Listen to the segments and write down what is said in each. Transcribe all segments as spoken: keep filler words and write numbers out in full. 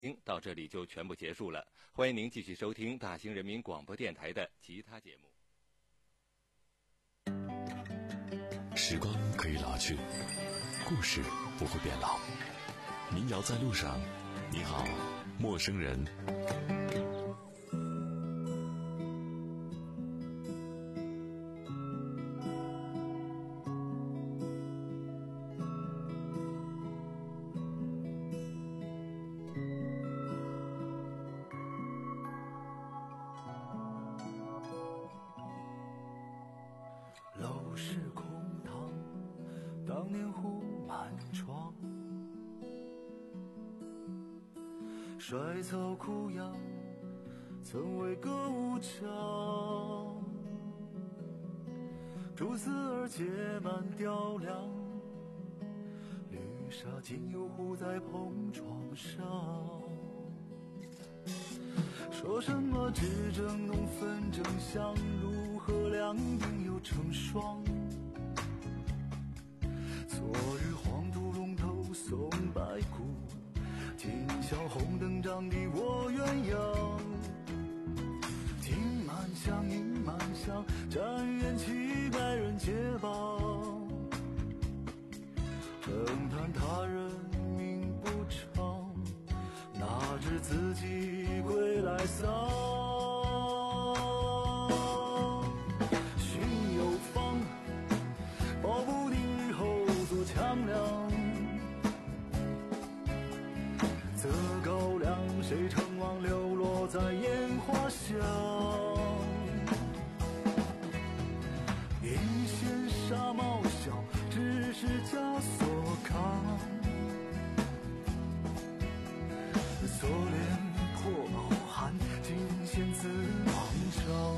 到这里就全部结束了，欢迎您继续收听大兴人民广播电台的其他节目。 时光可以老去，故事不会变老。民谣在路上，你好，陌生人。 楼是空堂，当年湖满窗，衰草枯杨，曾为歌舞场。蛛丝儿结满雕梁，绿纱今又糊在蓬窗上。说什么只争浓粉争香，如何两鬓又成霜？昨日黄土龙头送白骨，今宵红灯帐底卧鸳鸯。金满箱银满箱，展元气待人接棒。正叹他人命不长，哪知自己归来丧。心有方，保不定日后做强梁。择高粱，谁成王流落在烟花香。银线纱帽小，只是枷锁扛。锁链破袄寒，尽显自往常。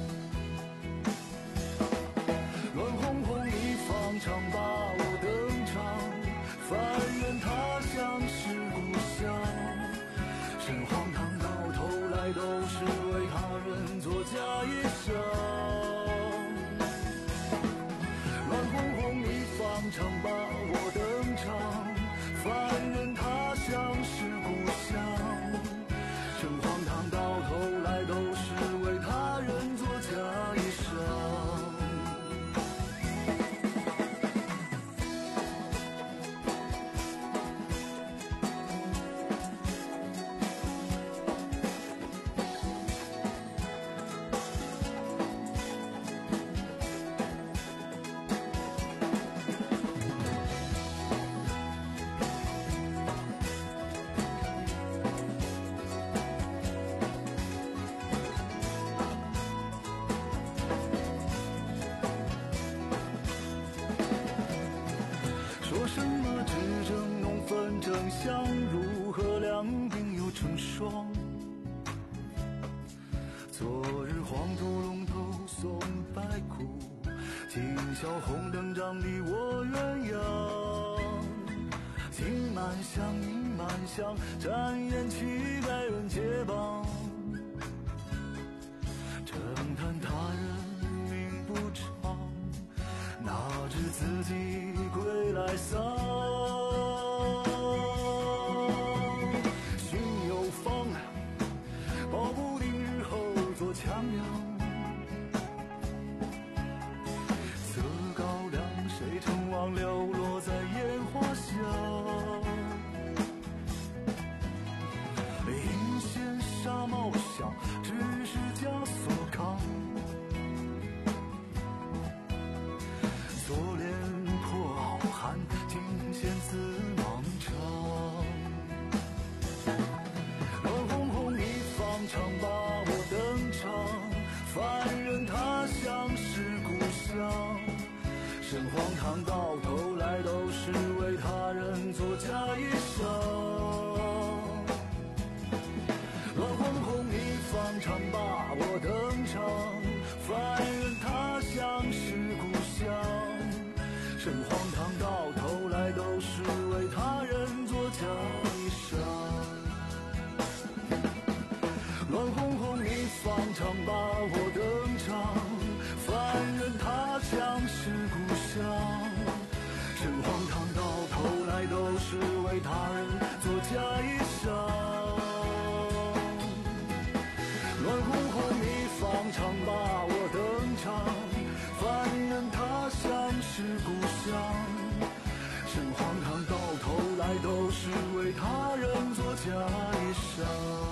乱哄哄一方长，把我登场。凡人他乡是故乡。身荒唐到头来都是为他人做嫁衣裳。乱哄哄一方长，把我登场。凡人他乡是故乡。身荒唐到头来都是为他人做嫁衣裳。说什么只争浓粉争香，如何两鬓又成霜？昨日黄土龙头送白骨，今宵红灯帐底卧鸳鸯。金满箱银满箱，展元气待人接棒。正叹他人命不长，哪知自己归来丧。心有方，保不定日后做强梁。择高粱，谁成王流落在烟花香。银线纱帽小，只是枷锁扛。锁链破袄寒，尽显自往常。乱哄哄一方长，把我登场。凡人他乡是故乡。身荒唐到头来都是为他人做嫁衣裳。乱哄哄一方长，把我登场。凡人他乡是故乡。身荒唐到头来都是为他人做嫁衣裳。乱哄哄一方长，把我登场。凡人他乡是故乡。身荒唐到头来都是为他人做嫁衣裳。 上。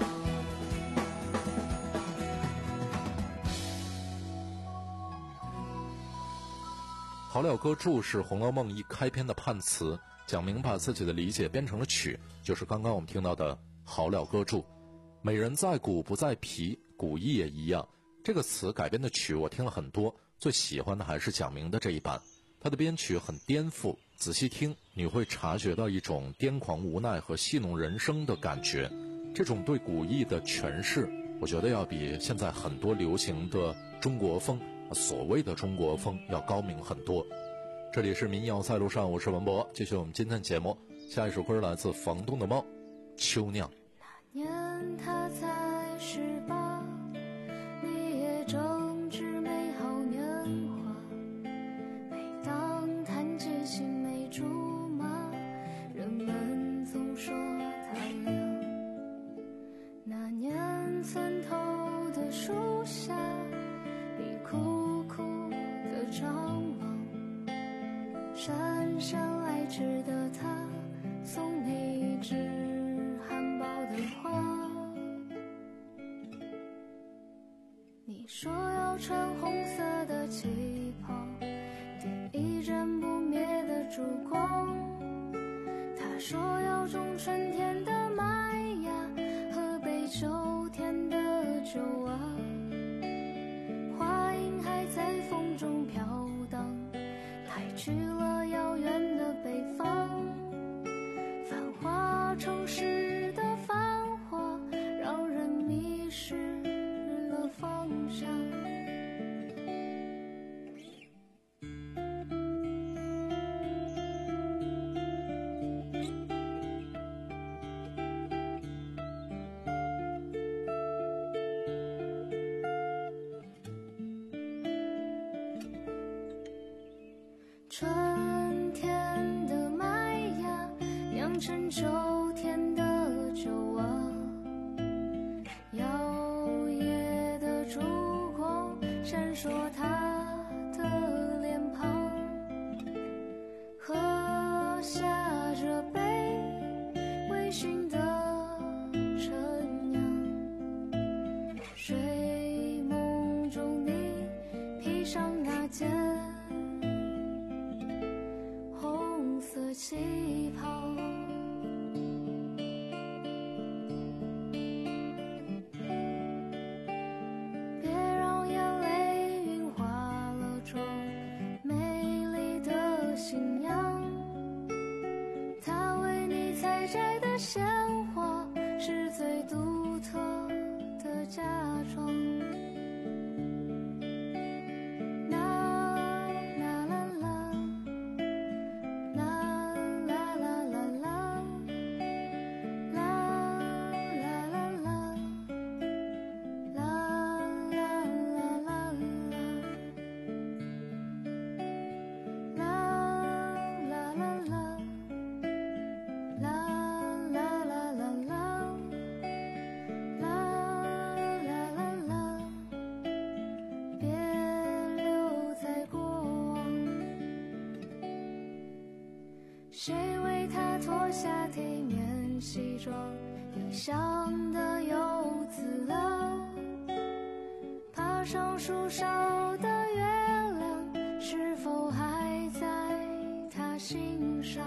好了歌注是《红楼梦》一开篇的判词，蒋明把自己的理解编成了曲，就是刚刚我们听到的好了歌注。美人在骨不在皮，古意也一样。这个词改编的曲我听了很多，最喜欢的还是蒋明的这一版。他的编曲很颠覆，仔细听你会察觉到一种癫狂无奈和戏弄人生的感觉。这种对古意的诠释，我觉得要比现在很多流行的中国风，所谓的中国风要高明很多。这里是民谣在路上，我是文博，继续我们今天的节目。下一首歌来自房东的猫，秋酿。 那年他才十八，你也正值美好年华。每当谈起青梅竹马，人们总说他俩。那年村头的树下，你苦苦的张望，姗姗来迟的他送你一枝含苞的花。你说要穿红色的旗袍，点一盏不灭的烛光。他说要种春天的麦芽，喝杯秋天的酒啊。话音还在风中飘荡，还去了遥远的北方。繁华城市的繁华，让人迷失了方向。春天的麦芽酿成秋天的酒啊，摇曳的烛光闪烁他的脸庞。喝下这杯微醺的陈酿，睡梦中你披上那件色旗袍。别让眼泪晕花了妆，美丽的新娘。她为你采摘的鲜花，是最独特的嫁妆。谁为他脱下体面西装，异乡的游子啊，爬上树梢的月亮，是否还在他心上？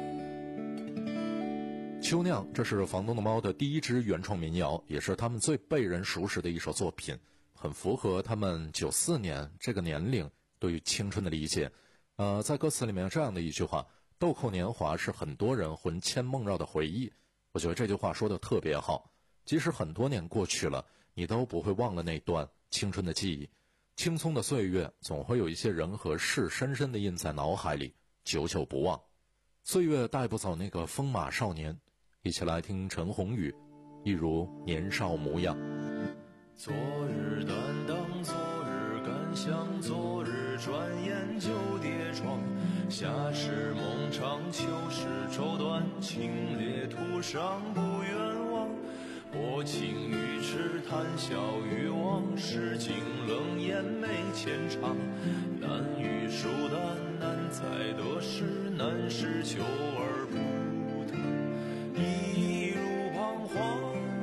秋酿，这是房东的猫的第一支原创民谣，也是他们最被人熟识的一首作品，很符合他们九四年这个年龄对于青春的理解。呃，在歌词里面有这样的一句话，豆蔻年华是很多人魂牵梦绕的回忆。我觉得这句话说的特别好，即使很多年过去了，你都不会忘了那段青春的记忆。青葱的岁月总会有一些人和事深深地印在脑海里，久久不忘。岁月带不走那个风马少年，一起来听陈鸿宇，一如年少模样。 昨日担当，昨日感想，昨日转眼就跌撞。夏时梦长，秋时绸缎，清冽途上不远望。薄情于痴，谈笑于忘，诗经冷眼眉浅尝。难遇疏淡，难在得失，难是求而不得。一路彷徨，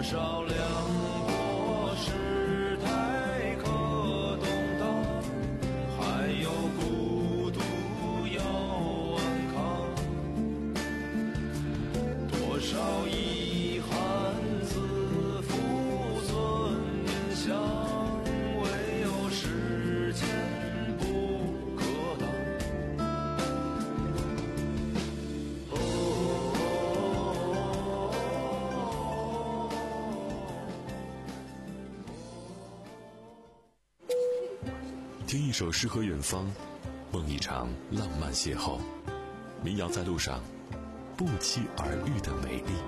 少凉薄世态可动荡，还有孤独要安康，多少遗憾自负存念想，唯有时间不可挡。 听一首诗和远方，梦一场浪漫邂逅。民谣在路上，不期而遇的美丽。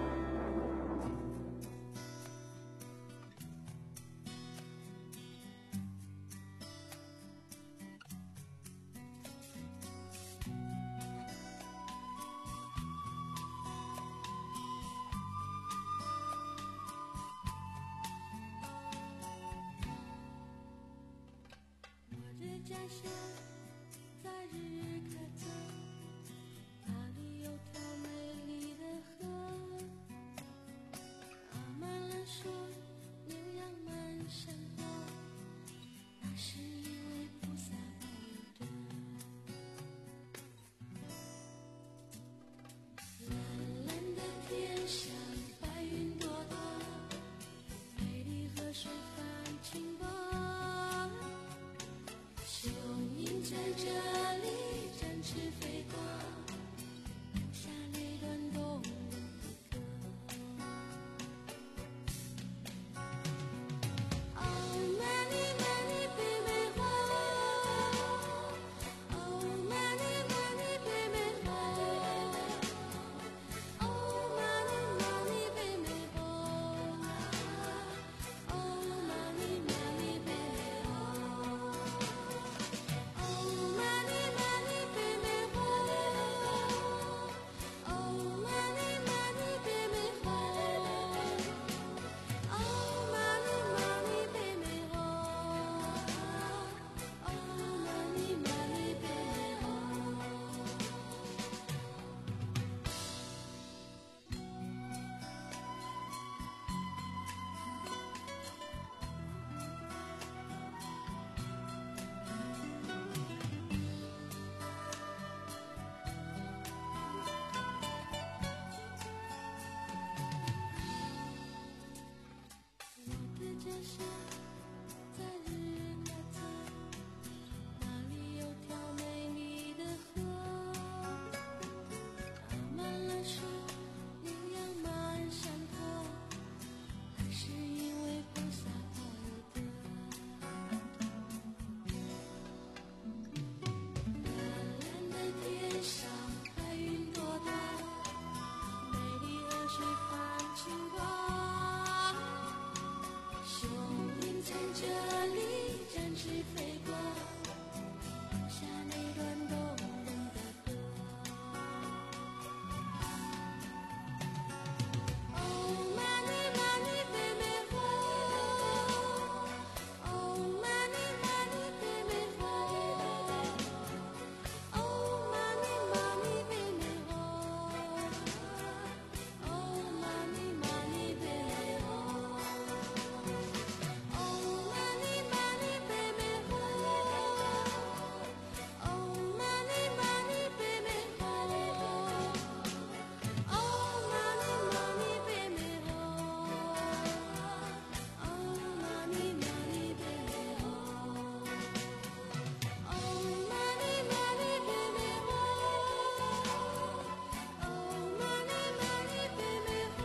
家乡在日喀则，那里有条美丽的河，阿曼兰说牛羊满山坡，那是因为菩萨保佑的。蓝蓝的天上白云朵朵，美丽河水泛清波，雄鹰在这里展翅飞过，留下那段动人的歌。哦，玛尼玛尼贝美花，哦，玛尼玛尼贝美花，哦，玛尼玛尼贝美花，哦，玛尼玛尼贝美花。家乡在日喀则，那里有条美丽的河，阿曼兰说牛羊满山坡，那是因为菩萨保佑的。蓝蓝的天上白云朵朵，美丽河水泛清波，雄鹰在这里展翅飞过，留下那段动人的歌。哦，玛尼玛尼贝美花，哦，玛尼玛尼贝美花，哦，玛尼玛尼贝美花，哦，玛尼玛尼贝美花。哦，玛尼玛尼贝美花，哦，玛尼玛尼贝美花，哦，玛尼玛尼贝美花，哦，玛尼玛尼贝美花，哦，玛尼玛尼贝美花，哦，玛尼玛尼贝美花。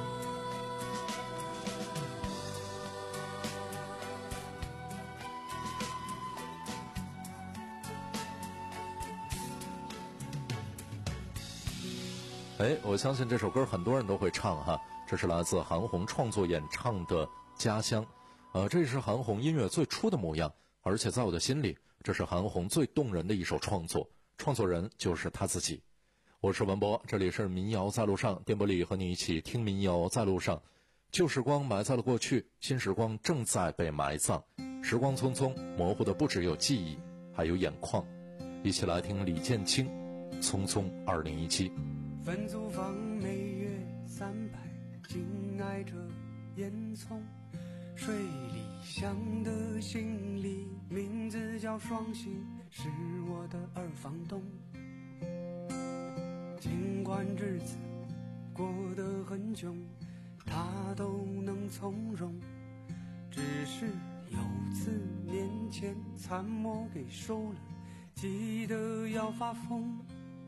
哎，我相信这首歌很多人都会唱哈，这是来自韩红创作演唱的《家乡》。呃，这是韩红音乐最初的模样，而且在我的心里，这是韩红最动人的一首创作，创作人就是她自己。我是文博，这里是民谣在路上，电波里和你一起听民谣在路上。旧时光埋在了过去，新时光正在被埋葬，时光匆匆，模糊的不只有记忆，还有眼眶。一起来听李建清《匆匆二零一七》。 分租房每月三百，紧挨着烟囱，水里香的行李，名字叫双喜，是我的二房东。尽管日子过得很窘，他都能从容，只是有次年前残模给收了，急得要发疯。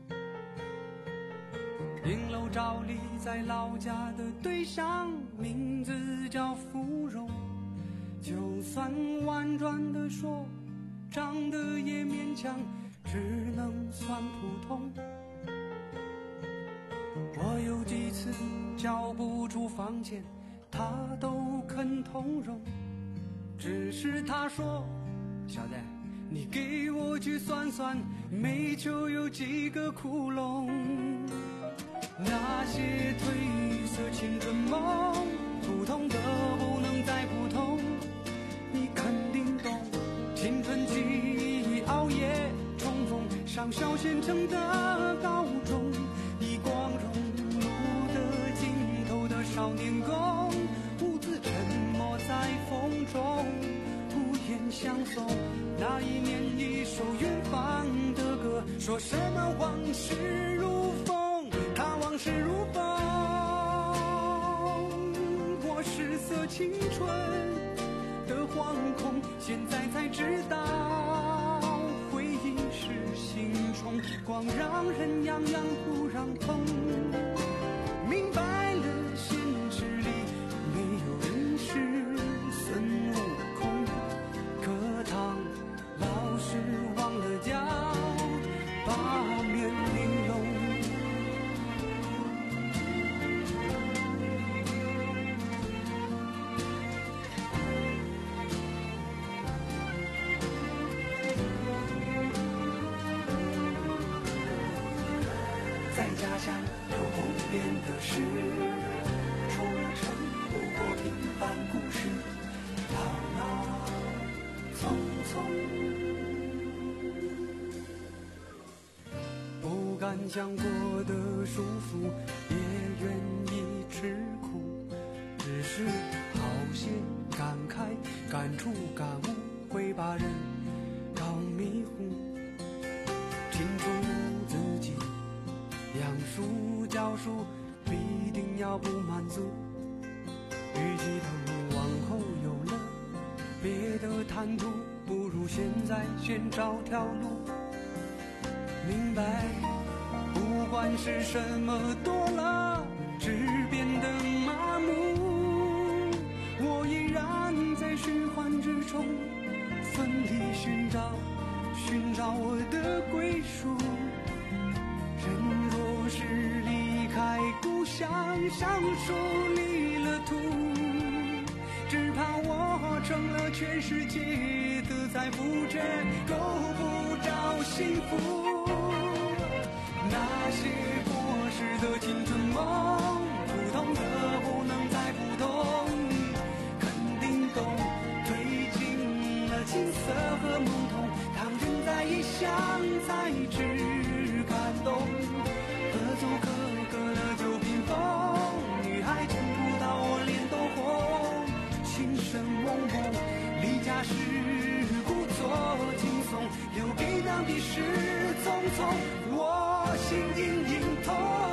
影楼照例在老家的对象，名字叫芙蓉，就算婉转的说，长得也勉强，只能算普通。我有几次交不出房钱，他都肯通融，只是他说，小子，你给我去算算，煤球有几个窟窿。那些褪色青春梦，普通的不能再普通，你肯定懂。青春记忆熬夜重逢，上小县城的高中，以光荣路的尽头的少年宫，兀自沉默在风中，无言相送。那一年一首远方的歌，说什么往事如风，他往事如风。我失色青春的惶恐，现在才知道，回忆是心虫，光让人痒痒不让痛。明白了，现实里没有人是孙悟空，课堂老师忘了教八面玲珑。在家乡有不变的事，出了城不过平凡故事，老老匆匆。不敢想过的舒服，也愿意吃苦，只是好些感慨感触感悟，会把人搞迷糊。清楚自己养书教书必定要不满足，与其等往后有了别的谈吐，不如现在先找条路。明白不管是什么多了，只变得麻木，我依然在循环之中奋力寻找寻找我的归属。人若是离开故乡，像树离了土，只怕我成了全世界的财富，却够不着幸福。那些过时的青春梦，普通的不能再普通，肯定懂，褪尽了青涩和懵懂，当人在异乡才知感动。合奏可歌的酒瓶风，女孩挣不到我脸都红，情深梦梦，离家时故作轻松，留给当地时匆匆，我心隐隐痛，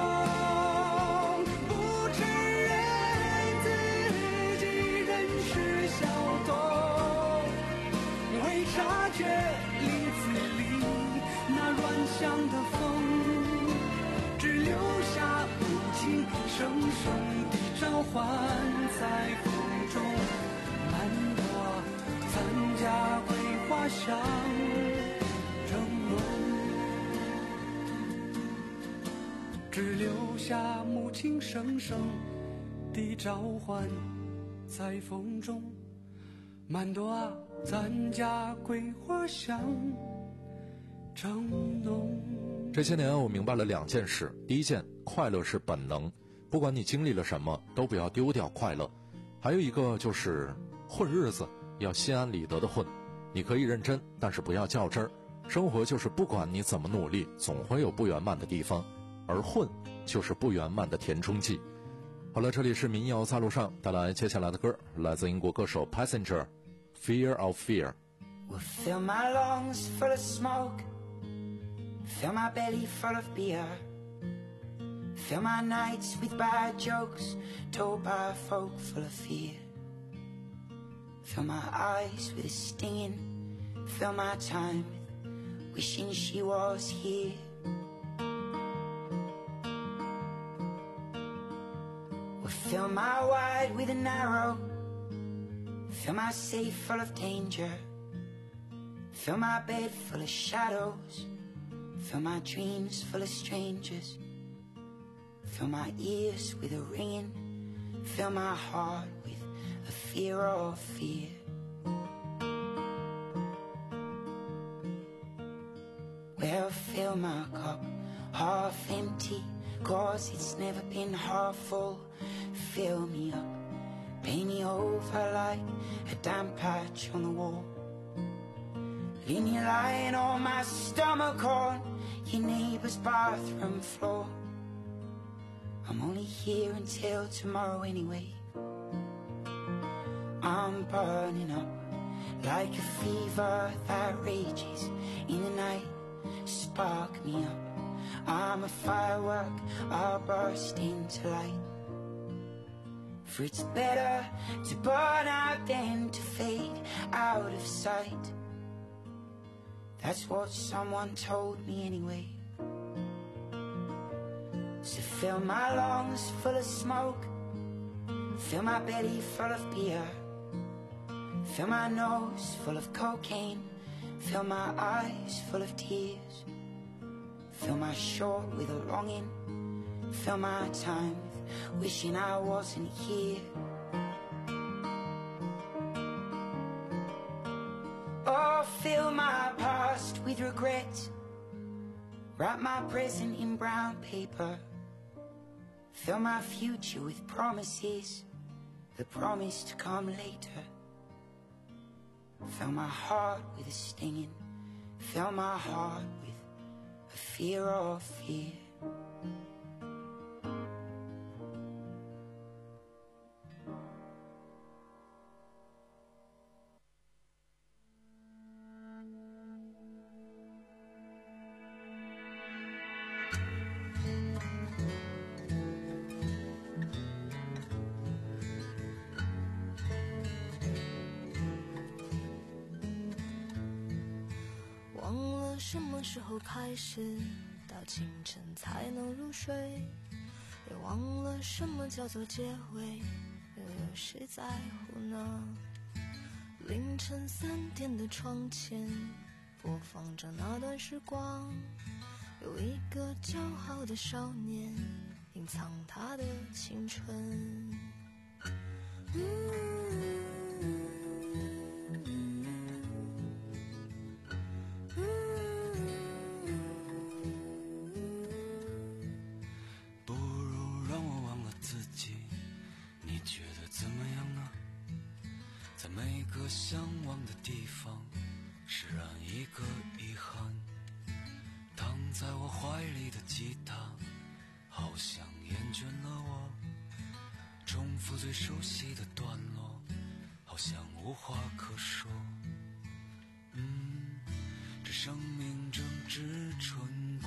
不承认自己仍是小童，未察觉林子里那软香的风，只留下无情声声的召唤在风中，难得参加桂花香蒸笼，只留下母亲声声的召唤在风中，曼朵啊，咱家桂花香蒸笼。 这些年我明白了两件事，第一件，快乐是本能，不管你经历了什么都不要丢掉快乐。还有一个就是混日子要心安理得的混，你可以认真，但是不要较真儿。生活就是不管你怎么努力，总会有不圆满的地方，而混就是不圆满的填充剂。 好了，这里是民谣在路上，带来接下来的歌，来自英国歌手 Passenger Fear of Fear。 Will fill my lungs full of smoke, fill my belly full of beer, fill my nights with bad jokes told by folk full of fear, fill my eyes with a stinging, fill my time with wishing she was here. Will fill my wide with a narrow, fill my safe full of danger, fill my bed full of shadows, fill my dreams full of strangers, fill my ears with a ringing, fill my heart with a fear of fear. Well, fill my cup half empty, cause it's never been half full. Fill me up, paint me over like a damp patch on the wall. Leave me lying on my stomach on your neighbor's bathroom floor. I'm only here until tomorrow anyway. I'm burning up like a fever that rages in the night. Spark me up, I'm a firework, I'll burst into light. For it's better to burn out than to fade out of sight. That's what someone told me anyway. So fill my lungs full of smoke, fill my belly full of beer, fill my nose full of cocaine, fill my eyes full of tears, fill my short with a longing, fill my time with wishing I wasn't here. Oh, fill my past with regret, wrap my present in brown paper, fill my future with promises, the promise to come later. Fill my heart with a stinging, fill my heart with a fear of fear. 忘了什么时候开始，到清晨才能入睡，也忘了什么叫做结尾，又有谁在乎呢？凌晨三点的窗前，播放着那段时光，有一个骄傲的少年，隐藏他的青春。嗯向往的地方，释然一个遗憾。躺在我怀里的吉他，好像厌倦了我。重复最熟悉的段落，好像无话可说。嗯，这生命正值春光，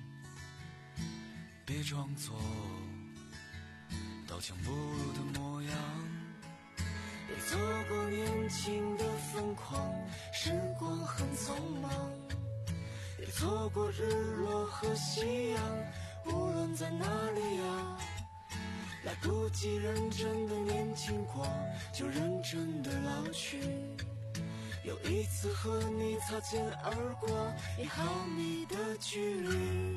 别装作刀枪不入的模样。也错过年轻的疯狂，时光很匆忙，也错过日落和夕阳，无论在哪里啊，来不及认真的年轻过，就认真的老去。有一次和你擦肩而过，一毫米的距离。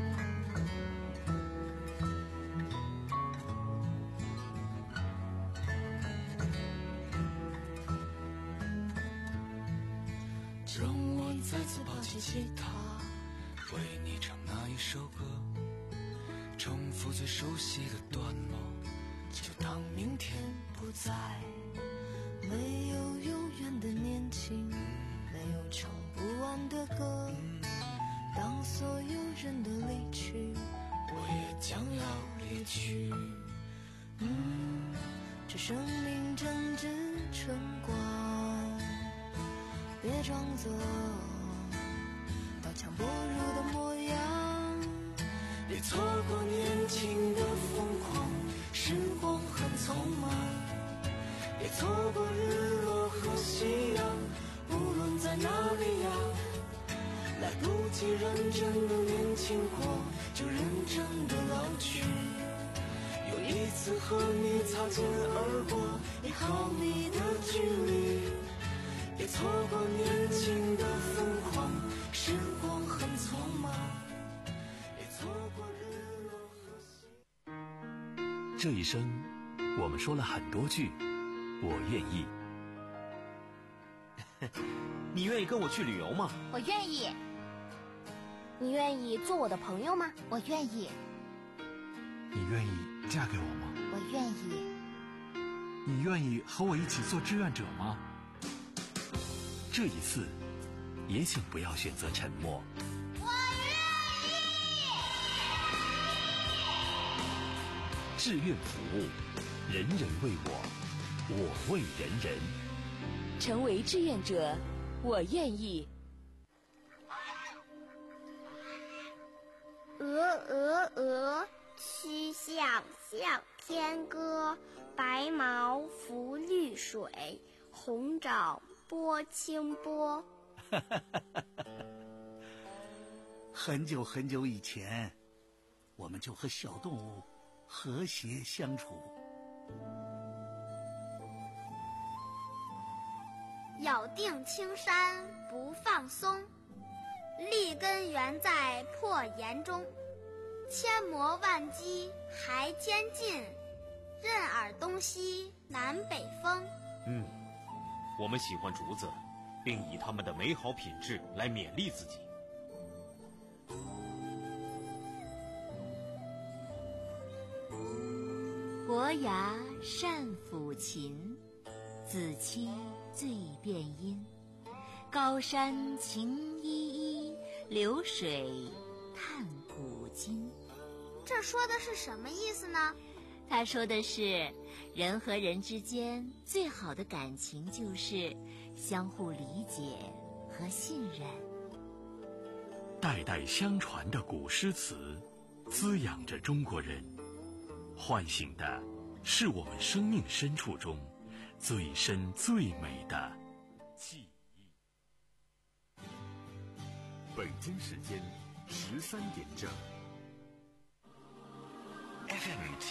再次抱起吉他，为你唱那一首歌，重复最熟悉的段落，就当明天不在。 没有永远的年轻，没有唱不完的歌，当所有人都离去， 我也将要离去。 嗯，这生命正值春光，别装作刀枪不入的模样，别错过年轻的疯狂，时光很匆忙，别错过日落和夕阳，无论在哪里呀，来不及认真的年轻过，就认真的老去。有一次和你擦肩而过，一毫米的距离，别错过年轻的疯狂，时光很匆忙，别错过日落和夕。 这一生，我们说了很多句“我愿意”。 你愿意跟我去旅游吗？ 我愿意。你愿意做我的朋友吗？我愿意。 你愿意嫁给我吗？ 我愿意。 你愿意和我一起做志愿者吗？ 这一次，也请不要选择沉默。 我愿意。 志愿服务，人人为我，我为人人。 成为志愿者，我愿意。 鹅鹅鹅，曲项向天歌。白毛浮绿水，红掌拨清波。 很久很久以前，我们就和小动物和谐相处。 咬定青山不放松，立根原在破岩中。千磨万击还坚劲，任尔东西南北风。 嗯，我们喜欢竹子，并以它们的美好品质来勉励自己。 伯牙善抚琴，子期醉便音。高山晴依依，流水叹古今。 这说的是什么意思呢？ 他说的是，人和人之间最好的感情就是相互理解和信任。 代代相传的古诗词，滋养着中国人，唤醒的是我们生命深处中最深最美的记忆。 北京时间十三点整。F M